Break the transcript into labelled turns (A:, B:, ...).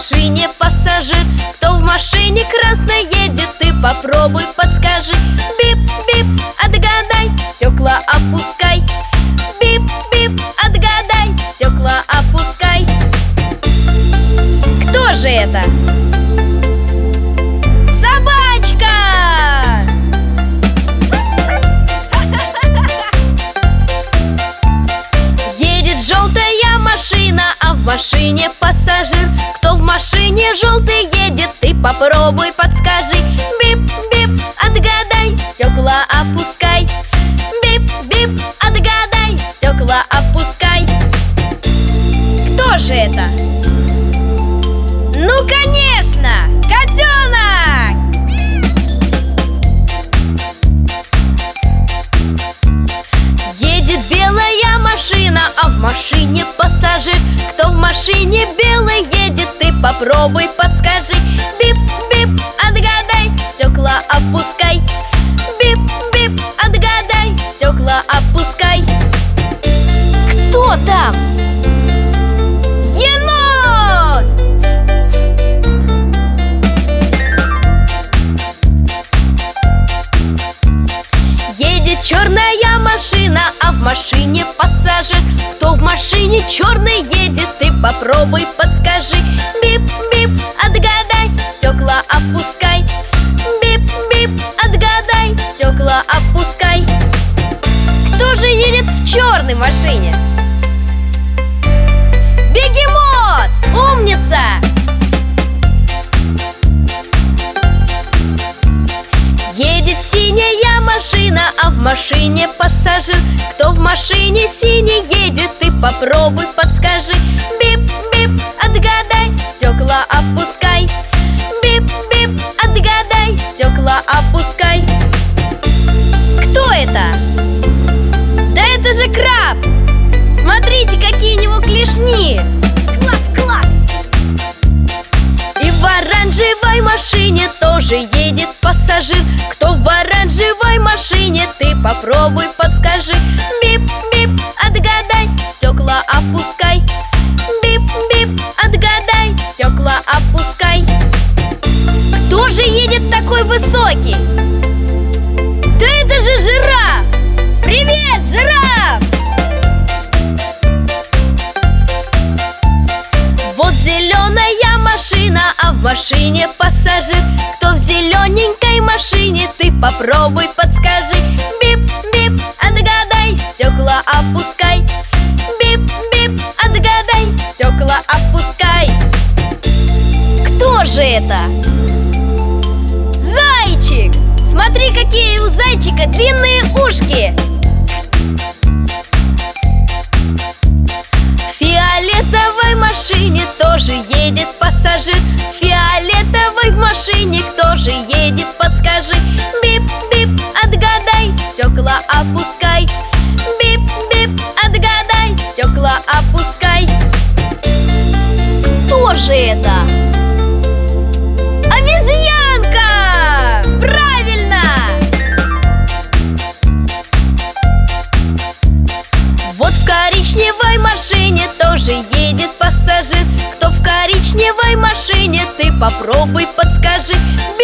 A: машине пассажир? Кто в машине красной едет? Ты попробуй подскажи. Бип-бип, отгадай, стекла опускай. Бип-бип, отгадай, стекла опускай. Кто же это? Собачка! Едет желтая машина, а в машине пассажир. Кто в машине желтый едет? Ты попробуй подскажи. Бип-бип, отгадай, стекла опускай. Бип-бип, отгадай, стекла опускай. Кто же это? Ну, конечно! Котенок! Едет белая машина, а в машине пассажир. Кто в машине белый едет? Ты попробуй подскажи. Бип-бип, отгадай, стекла опускай. Бип-бип, отгадай, стекла опускай. Кто там? Енот! Едет черная машина, а в машине пассажир. Кто в машине черный едет? Ты попробуй подскажи. Бип-бип, отгадай, стекла опускай. Бип-бип, отгадай, стекла опускай. Кто же едет в черной машине? Бегемот! Умница! Едет синяя машина, а в машине пассажир. Кто в машине синий едет? Ты попробуй подскажи. Бип-бип, отгадай, стекла опускай. Бип-бип, отгадай, стекла опускай. Кто это? Да это же краб! Смотрите, какие у него клешни! Класс-класс! И в оранжевой машине тоже едет пассажир. Кто в оранжевой машине? Ты попробуй подскажи. Бип-бип, отгадай, стекла опускай. Бип-бип, отгадай, стекла опускай. Кто же едет такой высокий? Да это же жираф! Привет, жираф! Вот зеленая машина, а в машине пассажир. Кто в зелененькой машине? Ты попробуй подскажи. Бип-бип, отгадай, стекла опускай. Бип-бип, отгадай, стекла опускай. Кто же это? Зайчик! Смотри, какие у зайчика длинные ушки! В фиолетовой машине тоже едет пассажир. В фиолетовой в машине кто же едет? Подскажи. Бип-бип, отгадай, стекла опускай. Бип-бип, отгадай, стекла опускай. Кто же это? Обезьянка! Правильно! Вот в коричневой машине тоже едет пассажир. Кто в коричневой машине? Ты попробуй подскажи.